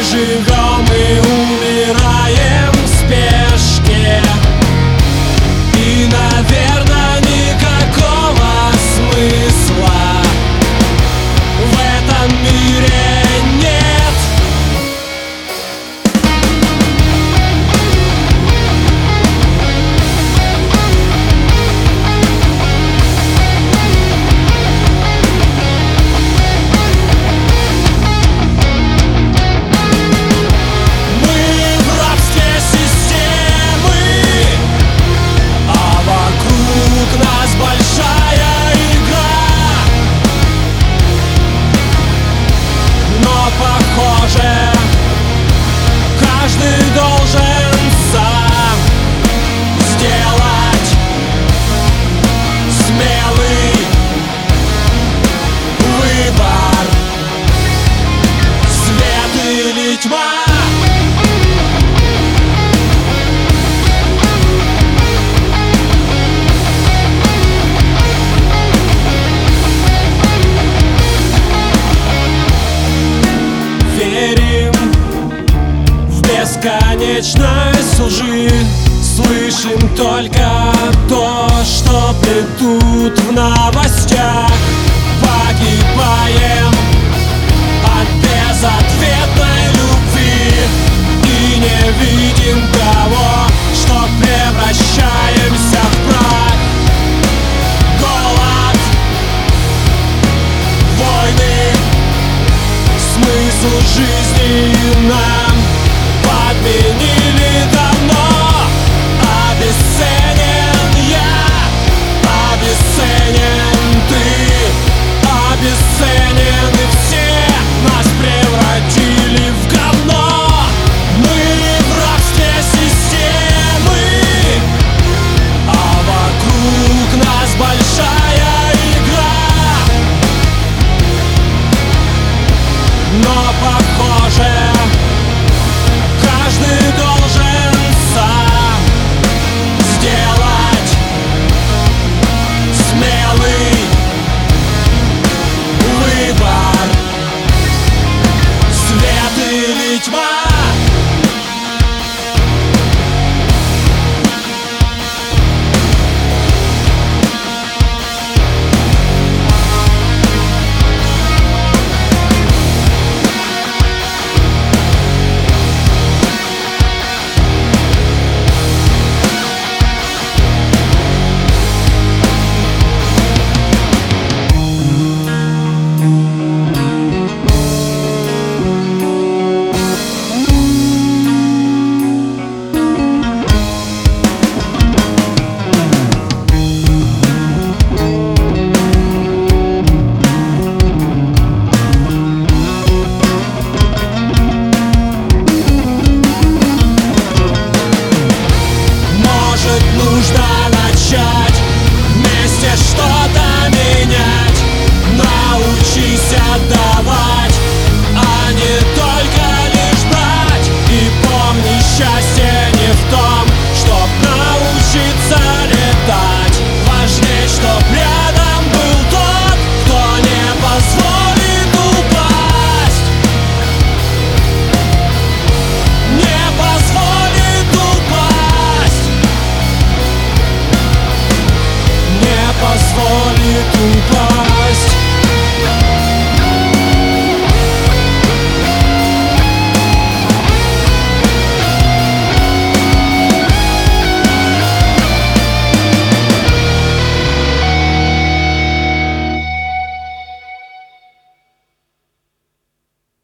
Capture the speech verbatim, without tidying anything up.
живем и умираем в спешке, и, наверное, никакого смысла в этом мире нет. Похоже, каждый должен сам сделать смелый выбор: свет или тьма. Верим в бесконечность лжи, слышим только то, что плетут в новостях. Погибаем от безответной любви и не видим того, что превращаемся в прах. Голод, войны, смысл жизни нам подменили давно. Обесценен я, обесценен ты, обесценен и все нас превратили в говно. Мы в рабстве системы, а вокруг нас большая игра. Но похоже, каждый должен сам сделать смелый выбор: свет или тьма. Нужно начать вместе что-то менять. Научись отдавать, а не только лишь брать. И помни, счастье не в том, чтоб научиться летать. Важнее, чтоб рядом был тот, кто не позволит упасть. Не позволит упасть. Не позволит упасть.